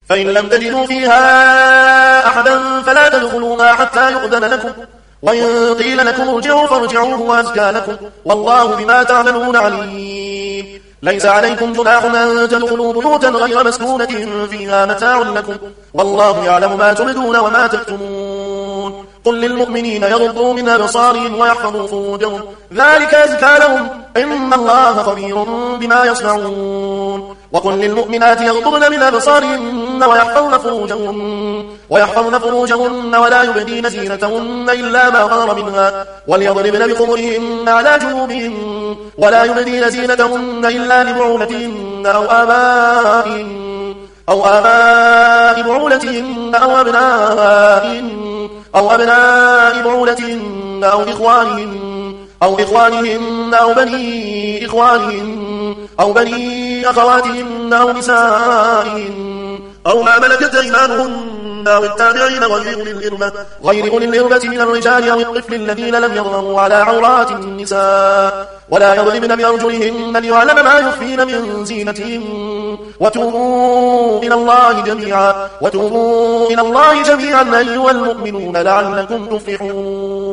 فإن لم تجدوا فيها أحدا فلا تدخلوها حتى يؤذن لكم، وإن قيل لكم ارجعوا فارجعوا هو أزكى لكم، والله بما تعملون عليم. ليس عليكم جناح أن تدخلوا بيوتا غير مسكونة فيها متاع لكم، والله يعلم ما تبدون وما تكتمون. قل للمؤمنين يغضوا من أبصارهم ويحفظوا فروجهم ذلك أزكى لهم، إن الله خبير بما يصنعون. وقل للمؤمنات يغضضن من أبصارهن ويحفظن فروجهن ولا يبدين زينتهن إلا ما ظهر منها، وليضربن بخمرهن على جنوبهن، ولا يبدين زينتهن إلا لبعولتهن أو آباء بعولتهن أو أبناء بعولتهن أو إخوانهن أو بني إخوانهن أو بني أخواتهن أو نسائهن أو ما ملكت أيمانهن أو التابعين غير أولي الإربة من الرجال أو الطفل الذين لم يظهروا على عورات النساء، ولا يضربن بأرجلهن ليعلم ما يخفين من زينتهن، وتوبوا إلى الله جميعا أيها المؤمنون لعلكم تفلحون.